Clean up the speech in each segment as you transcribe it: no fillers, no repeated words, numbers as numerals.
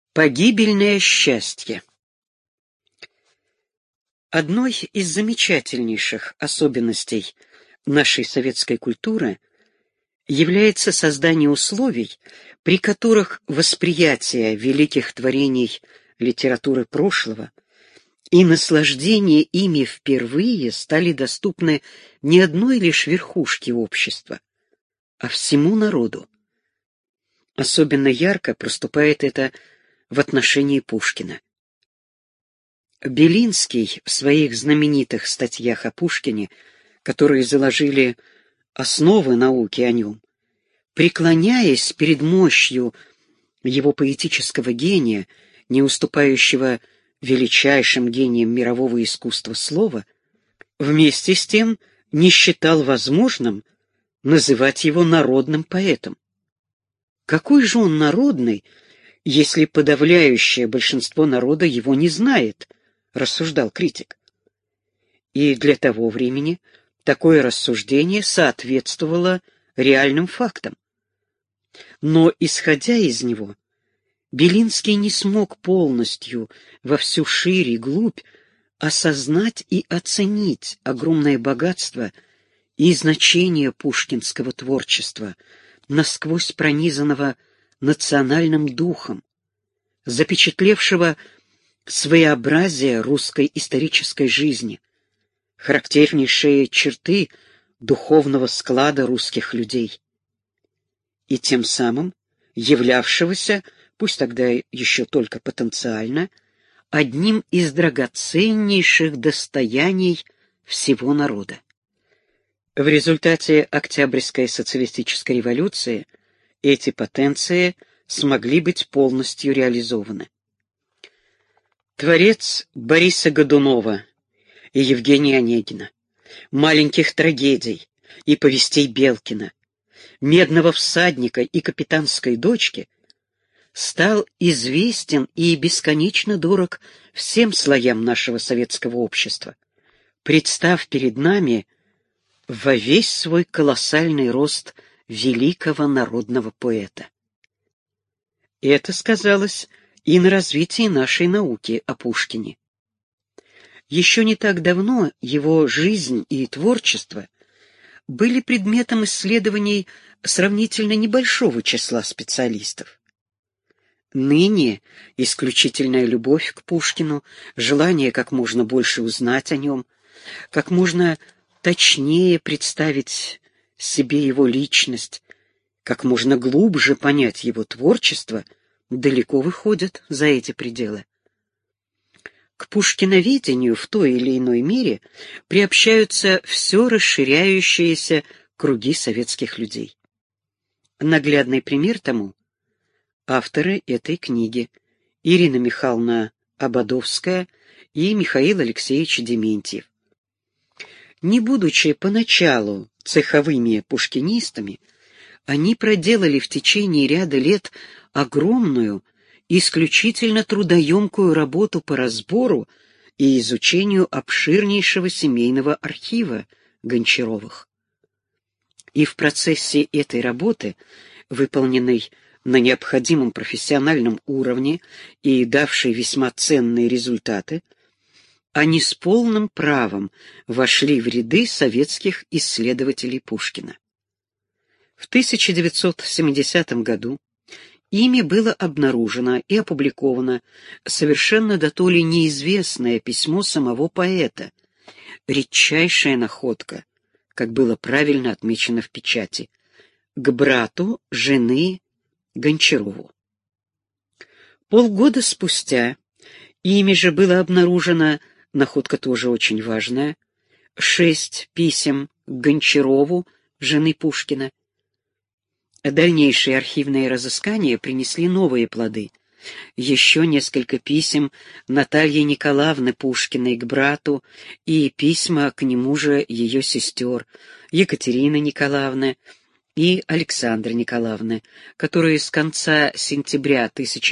Погибельное счастье. Одной из замечательнейших особенностей нашей советской культуры является создание условий, при которых восприятие великих творений литературы прошлого и наслаждение ими впервые стали доступны не одной лишь верхушке общества, а всему народу. Особенно ярко проступает это в отношении Пушкина. Белинский в своих знаменитых статьях о Пушкине, которые заложили основы науки о нем, преклоняясь перед мощью его поэтического гения, не уступающего величайшим гениям мирового искусства слова, вместе с тем не считал возможным называть его народным поэтом. Какой же он народный, если подавляющее большинство народа его не знает, рассуждал критик. И для того времени такое рассуждение соответствовало реальным фактам. Но, исходя из него, Белинский не смог полностью, во всю ширь и глубь, осознать и оценить огромное богатство и значение пушкинского творчества, насквозь пронизанного национальным духом, запечатлевшего своеобразие русской исторической жизни, характернейшие черты духовного склада русских людей, и тем самым являвшегося, пусть тогда еще только потенциально, одним из драгоценнейших достояний всего народа. В результате Октябрьской социалистической революции эти потенции смогли быть полностью реализованы. Творец Бориса Годунова и Евгения Онегина, маленьких трагедий и повестей Белкина, Медного всадника и Капитанской дочки стал известен и бесконечно дорог всем слоям нашего советского общества, представ перед нами во весь свой колоссальный рост великого народного поэта. И это сказалось и на развитии нашей науки о Пушкине. Еще не так давно его жизнь и творчество были предметом исследований сравнительно небольшого числа специалистов. Ныне исключительная любовь к Пушкину, желание как можно больше узнать о нем, как можно точнее представить себе его личность, как можно глубже понять его творчество, далеко выходят за эти пределы. К пушкиноведению в той или иной мере приобщаются все расширяющиеся круги советских людей. Наглядный пример тому — авторы этой книги Ирина Михайловна Ободовская и Михаил Алексеевич Дементьев. Не будучи поначалу цеховыми пушкинистами, они проделали в течение ряда лет огромную, исключительно трудоемкую работу по разбору и изучению обширнейшего семейного архива Гончаровых. И в процессе этой работы, выполненной на необходимом профессиональном уровне и давшей весьма ценные результаты, они с полным правом вошли в ряды советских исследователей Пушкина. В 1970 году ими было обнаружено и опубликовано совершенно дотоле неизвестное письмо самого поэта, редчайшая находка, как было правильно отмечено в печати, к брату жены Гончарову. Полгода спустя ими же было обнаружено, находка тоже очень важная, 6 писем к Гончарову, жены Пушкина. Дальнейшие архивные разыскания принесли новые плоды. Еще несколько писем Натальи Николаевны Пушкиной к брату и письма к нему же ее сестер Екатерины Николаевны и Александры Николаевны, которые с конца сентября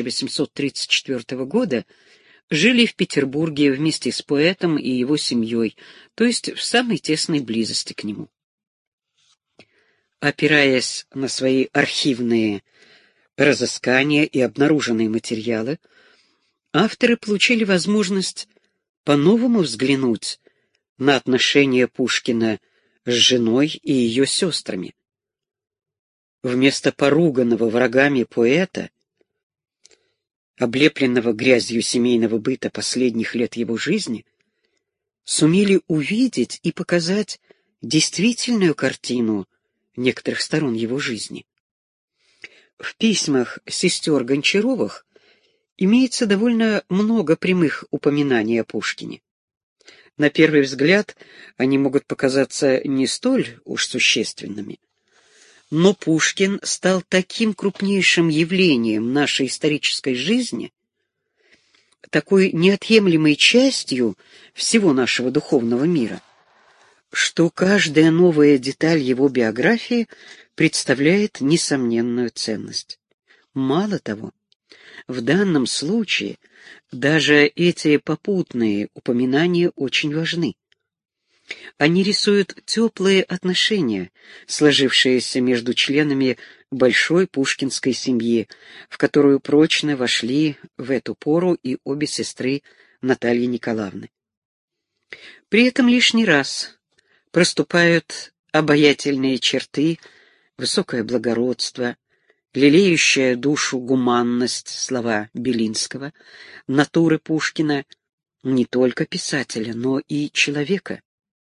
1834 года жили в Петербурге вместе с поэтом и его семьей, то есть в самой тесной близости к нему. Опираясь на свои архивные разыскания и обнаруженные материалы, авторы получили возможность по-новому взглянуть на отношения Пушкина с женой и ее сестрами. Вместо поруганного врагами поэта, облепленного грязью семейного быта последних лет его жизни, сумели увидеть и показать действительную картину некоторых сторон его жизни. В письмах сестер Гончаровых имеется довольно много прямых упоминаний о Пушкине. На первый взгляд они могут показаться не столь уж существенными, но Пушкин стал таким крупнейшим явлением нашей исторической жизни, такой неотъемлемой частью всего нашего духовного мира, что каждая новая деталь его биографии представляет несомненную ценность. Мало того, в данном случае даже эти попутные упоминания очень важны. Они рисуют теплые отношения, сложившиеся между членами большой пушкинской семьи, в которую прочно вошли в эту пору и обе сестры Натальи Николаевны. При этом лишний раз проступают обаятельные черты, высокое благородство, лелеющая душу гуманность, слова Белинского, натуры Пушкина, не только писателя, но и человека.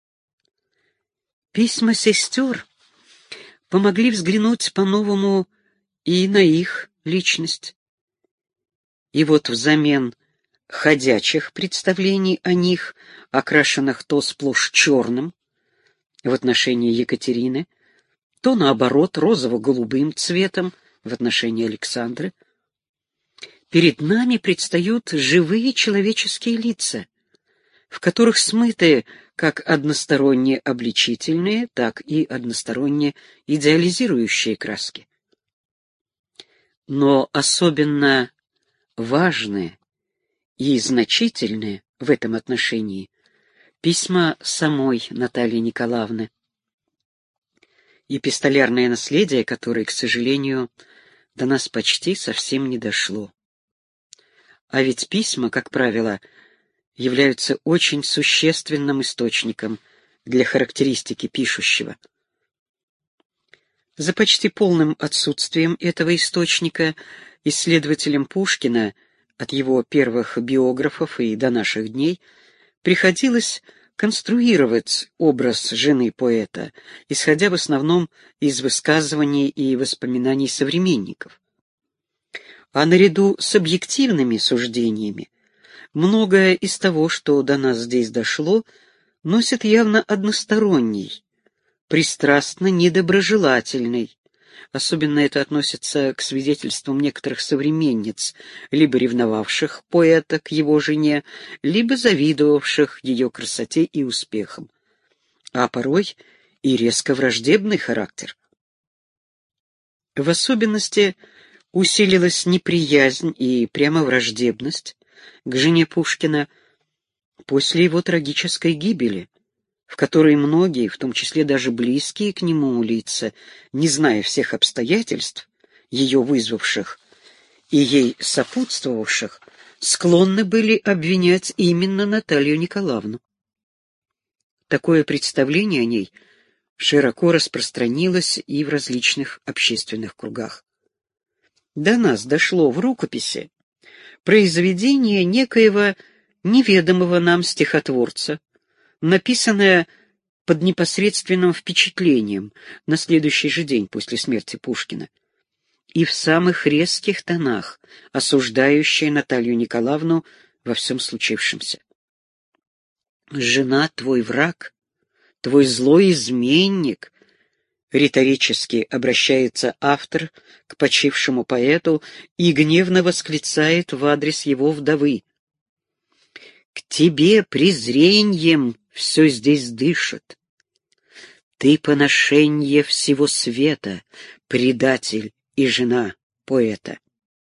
Письма сестер помогли взглянуть по-новому и на их личность. И вот взамен ходячих представлений о них, окрашенных то сплошь черным в отношении Екатерины, то, наоборот, розово-голубым цветом в отношении Александры, перед нами предстают живые человеческие лица, в которых смыты как односторонне обличительные, так и односторонне идеализирующие краски. Но особенно важные и значительные в этом отношении письма самой Натальи Николаевны, эпистолярное наследие которой, к сожалению, до нас почти совсем не дошло. А ведь письма, как правило, являются очень существенным источником для характеристики пишущего. За почти полным отсутствием этого источника исследователям Пушкина от его первых биографов и до наших дней приходилось конструировать образ жены поэта, исходя в основном из высказываний и воспоминаний современников. А наряду с объективными суждениями многое из того, что до нас здесь дошло, носит явно односторонний, пристрастно недоброжелательный. Особенно это относится к свидетельствам некоторых современниц, либо ревновавших поэта к его жене, либо завидовавших ее красоте и успехам, а порой и резко враждебный характер. В особенности усилилась неприязнь и прямо враждебность к жене Пушкина после его трагической гибели, в которой многие, в том числе даже близкие к нему лица, не зная всех обстоятельств, ее вызвавших и ей сопутствовавших, склонны были обвинять именно Наталью Николаевну. Такое представление о ней широко распространилось и в различных общественных кругах. До нас дошло в рукописи произведение некоего неведомого нам стихотворца, написанное под непосредственным впечатлением на следующий же день после смерти Пушкина, и в самых резких тонах осуждающее Наталью Николаевну во всем случившемся. «Жена твой враг, твой злой изменник», риторически обращается автор к почившему поэту и гневно восклицает в адрес его вдовы: «К тебе презреньем все здесь дышит. Ты поношенье всего света, предатель и жена поэта».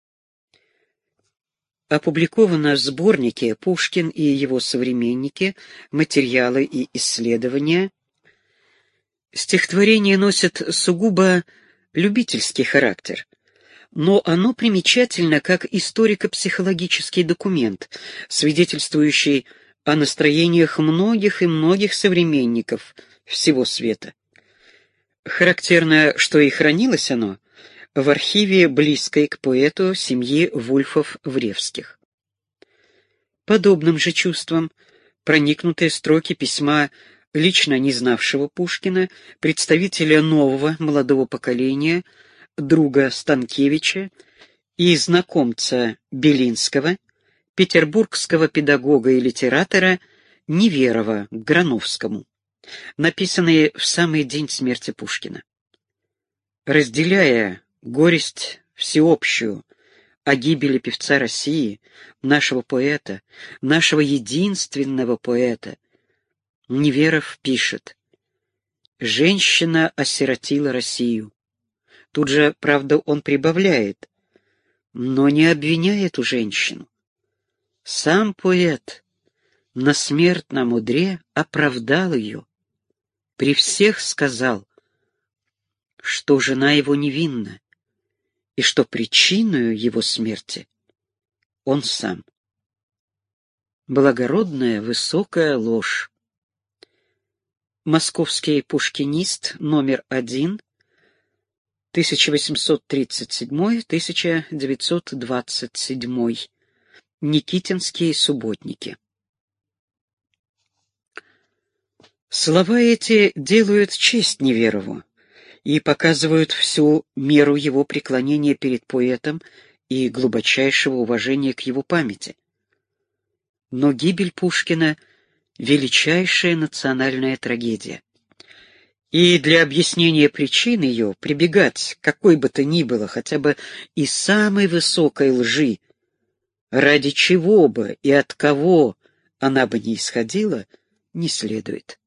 Опубликовано в сборнике «Пушкин и его современники. Материалы и исследования». Стихотворение носит сугубо любительский характер, но оно примечательно как историко-психологический документ, свидетельствующий о настроениях многих и многих современников всего света. Характерно, что и хранилось оно в архиве, близкой к поэту семьи Вульфов-Вревских. Подобным же чувством проникнутые строки письма лично не знавшего Пушкина, представителя нового молодого поколения, друга Станкевича и знакомца Белинского, петербургского педагога и литератора Неверова к Грановскому, написанные в самый день смерти Пушкина. Разделяя горесть всеобщую о гибели певца России, нашего поэта, нашего единственного поэта, Неверов пишет: «Женщина осиротила Россию». Тут же, правда, он прибавляет, но не обвиняет эту женщину. Сам поэт на смертном одре оправдал ее. При всех сказал, что жена его невинна, и что причиною его смерти он сам. Благородная высокая ложь. Московский пушкинист, номер 1, 1837-1927, Никитинские субботники. Слова эти делают честь Неверову и показывают всю меру его преклонения перед поэтом и глубочайшего уважения к его памяти. Но гибель Пушкина — величайшая национальная трагедия. И для объяснения причин ее прибегать к какой бы то ни было, хотя бы и самой высокой лжи, ради чего бы и от кого она бы ни исходила, не следует.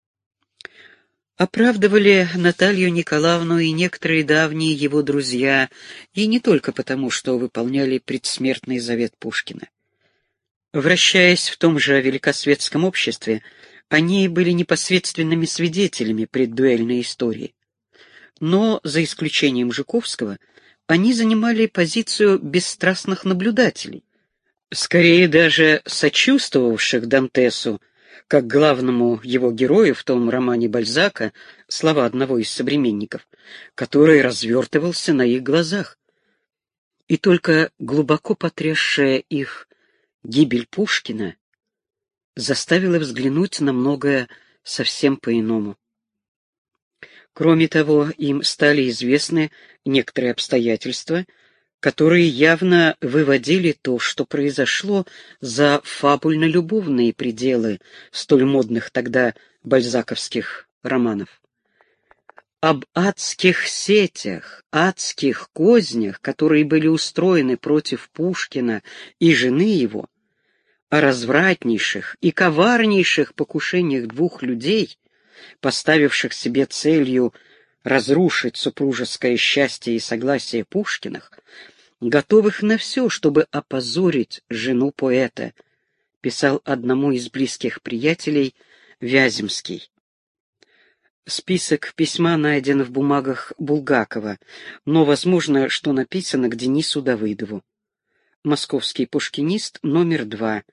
Оправдывали Наталью Николаевну и некоторые давние его друзья, и не только потому, что выполняли предсмертный завет Пушкина. Вращаясь в том же великосветском обществе, они были непосредственными свидетелями преддуэльной истории. Но, за исключением Жуковского, они занимали позицию бесстрастных наблюдателей, скорее даже сочувствовавших Дантесу, как главному его герою в том романе Бальзака, слова одного из современников, который развертывался на их глазах. И только глубоко потрясшая их гибель Пушкина заставила взглянуть на многое совсем по-иному. Кроме того, им стали известны некоторые обстоятельства, которые явно выводили то, что произошло, за фабульно-любовные пределы столь модных тогда бальзаковских романов. Об адских сетях, адских кознях, которые были устроены против Пушкина и жены его, о развратнейших и коварнейших покушениях двух людей, поставивших себе целью разрушить супружеское счастье и согласие Пушкиных, готовых на все, чтобы опозорить жену поэта, писал одному из близких приятелей Вяземский. Список письма найден в бумагах Булгакова, но возможно, что написано к Денису Давыдову. Московский пушкинист, номер 2,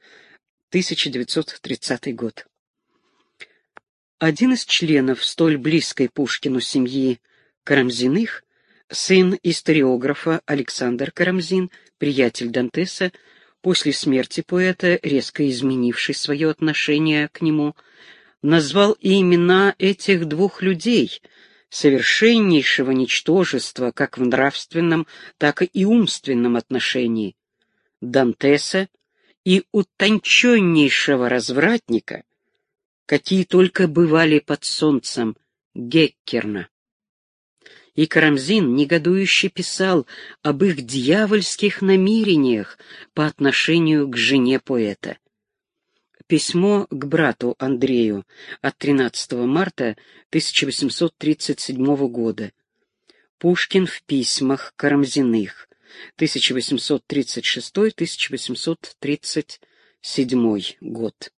1930 год. Один из членов столь близкой Пушкину семьи Карамзиных, сын историографа Александр Карамзин, приятель Дантеса, после смерти поэта, резко изменивший свое отношение к нему, назвал и имена этих двух людей, совершеннейшего ничтожества как в нравственном, так и умственном отношении, Дантеса и утонченнейшего развратника, какие только бывали под солнцем, Геккерна. И Карамзин негодующе писал об их дьявольских намерениях по отношению к жене поэта. Письмо к брату Андрею от 13 марта 1837 года. Пушкин в письмах Карамзиных, 1836-1837 год.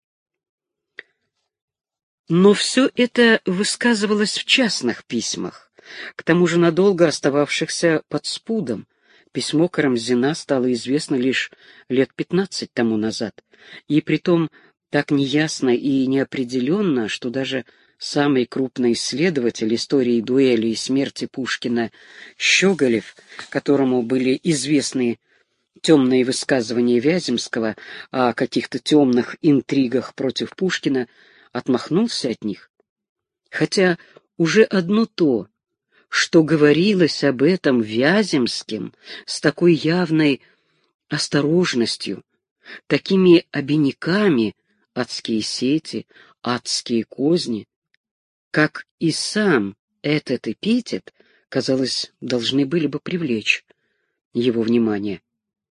Но все это высказывалось в частных письмах, к тому же надолго остававшихся под спудом, Письмо Карамзина стало известно лишь лет 15 тому назад, и притом так неясно и неопределенно, что даже самый крупный исследователь истории дуэли и смерти Пушкина Щеголев, которому были известны темные высказывания Вяземского о каких-то темных интригах против Пушкина, отмахнулся от них. Хотя уже одно то, что говорилось об этом Вяземским с такой явной осторожностью, такими обиняками, адские сети, адские козни, как и сам этот эпитет, казалось, должны были бы привлечь его внимание.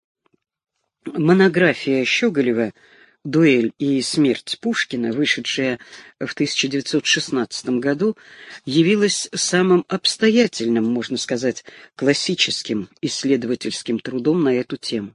Монография Щеголева «Дуэль и смерть Пушкина», вышедшая в 1916 году, явилась самым обстоятельным, можно сказать, классическим исследовательским трудом на эту тему.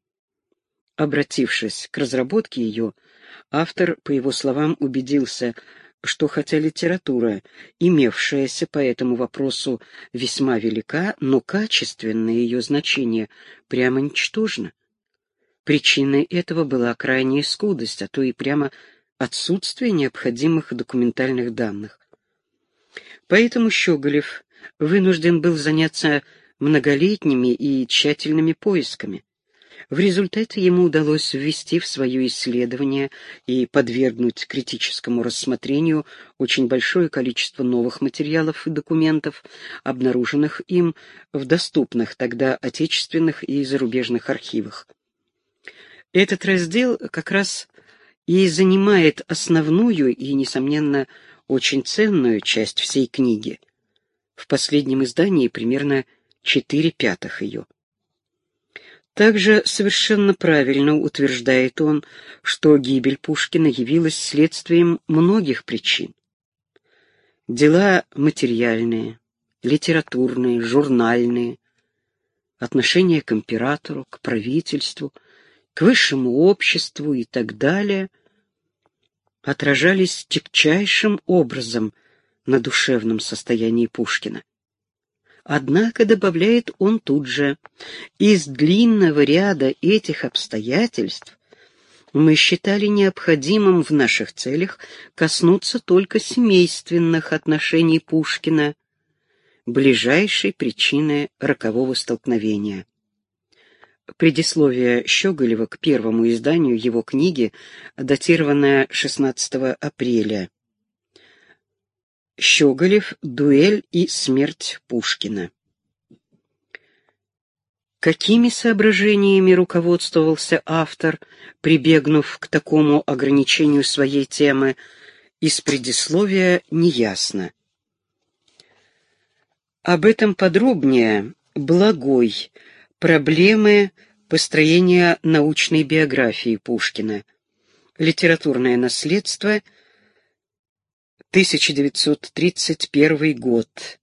Обратившись к разработке ее, автор, по его словам, убедился, что хотя литература, имевшаяся по этому вопросу, весьма велика, но качественное ее значение прямо ничтожно. Причиной этого была крайняя скудость, а то и прямо отсутствие необходимых документальных данных. Поэтому Щеголев вынужден был заняться многолетними и тщательными поисками. В результате ему удалось ввести в свое исследование и подвергнуть критическому рассмотрению очень большое количество новых материалов и документов, обнаруженных им в доступных тогда отечественных и зарубежных архивах. Этот раздел как раз и занимает основную и, несомненно, очень ценную часть всей книги. В последнем издании примерно 4/5 ее. Также совершенно правильно утверждает он, что гибель Пушкина явилась следствием многих причин. Дела материальные, литературные, журнальные, отношение к императору, к правительству, к высшему обществу и так далее отражались тягчайшим образом на душевном состоянии Пушкина. Однако, добавляет он тут же, из длинного ряда этих обстоятельств мы считали необходимым в наших целях коснуться только семейственных отношений Пушкина, ближайшей причины рокового столкновения. Предисловие Щеголева к первому изданию его книги, датированное 16 апреля. Щеголев, «Дуэль и смерть Пушкина». Какими соображениями руководствовался автор, прибегнув к такому ограничению своей темы, из предисловия неясно. Об этом подробнее Благой. Проблемы построения научной биографии Пушкина. Литературное наследство. 1931 год.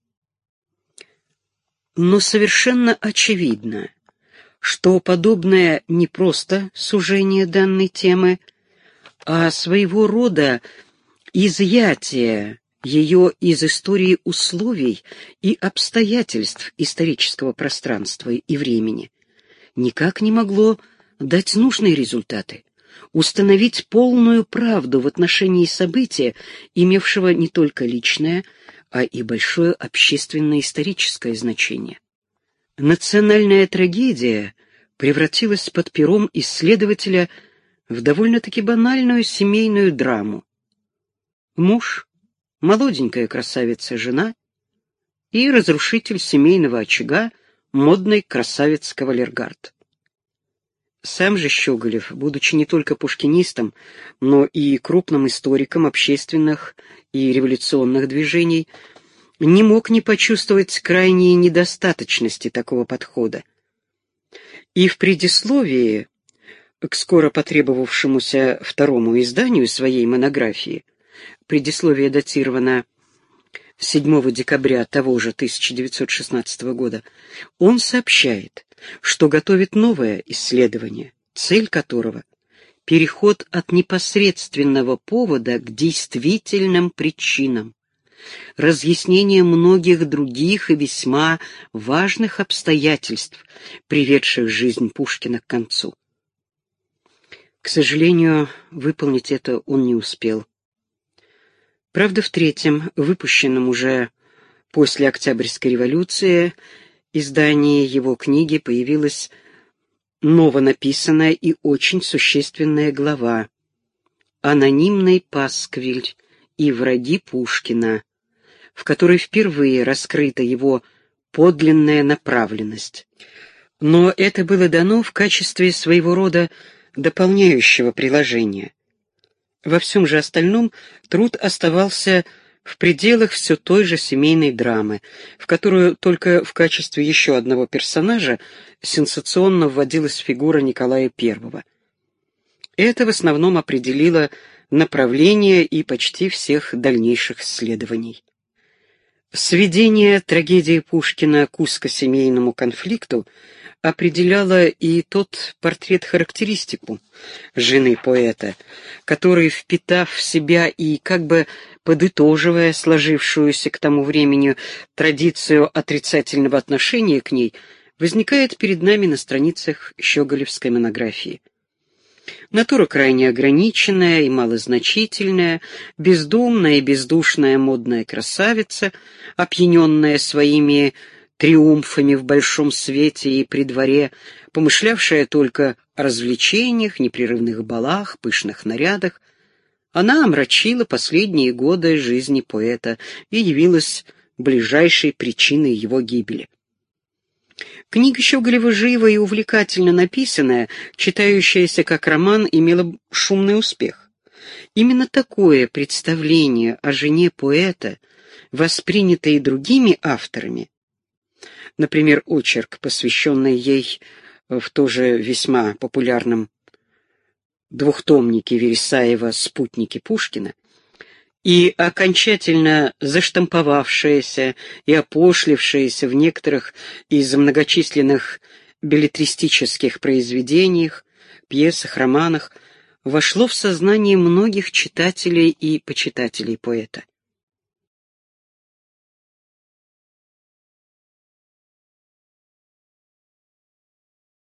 Но совершенно очевидно, что подобное не просто сужение данной темы, а своего рода изъятие ее из истории условий и обстоятельств исторического пространства и времени никак не могло дать нужные результаты, установить полную правду в отношении события, имевшего не только личное, а и большое общественно-историческое значение. Национальная трагедия превратилась под пером исследователя в довольно-таки банальную семейную драму. Муж, молоденькая красавица-жена и разрушитель семейного очага, модный красавец-кавалергард. Сам же Щеголев, будучи не только пушкинистом, но и крупным историком общественных и революционных движений, не мог не почувствовать крайней недостаточности такого подхода. И в предисловии к скоро потребовавшемуся второму изданию своей монографии, предисловие датировано 7 декабря того же 1916 года, он сообщает, что готовит новое исследование, цель которого — переход от непосредственного повода к действительным причинам, разъяснение многих других и весьма важных обстоятельств, приведших жизнь Пушкина к концу. К сожалению, выполнить это он не успел. Правда, в третьем, выпущенном уже после Октябрьской революции, издании его книги появилась новонаписанная и очень существенная глава «Анонимный пасквиль и враги Пушкина», в которой впервые раскрыта его подлинная направленность. Но это было дано в качестве своего рода дополняющего приложения. Во всем же остальном труд оставался в пределах все той же семейной драмы, в которую только в качестве еще одного персонажа сенсационно вводилась фигура Николая I. Это в основном определило направление и почти всех дальнейших исследований. Сведение трагедии Пушкина к узкосемейному конфликту определяло и тот портрет-характеристику жены поэта, который, впитав в себя и как бы подытоживая сложившуюся к тому времени традицию отрицательного отношения к ней, возникает перед нами на страницах щеголевской монографии. Натура крайне ограниченная и малозначительная, бездумная и бездушная модная красавица, опьяненная своими триумфами в большом свете и при дворе, помышлявшая только о развлечениях, непрерывных балах, пышных нарядах, она омрачила последние годы жизни поэта и явилась ближайшей причиной его гибели. Книга Щеголева живо и увлекательно написанная, читающаяся как роман, имела шумный успех. Именно такое представление о жене поэта, воспринятое и другими авторами, например, очерк, посвященный ей в тоже весьма популярном двухтомнике Вересаева «Спутники Пушкина», и окончательно заштамповавшееся и опошлившееся в некоторых из многочисленных беллетристических произведениях, пьесах, романах, вошло в сознание многих читателей и почитателей поэта.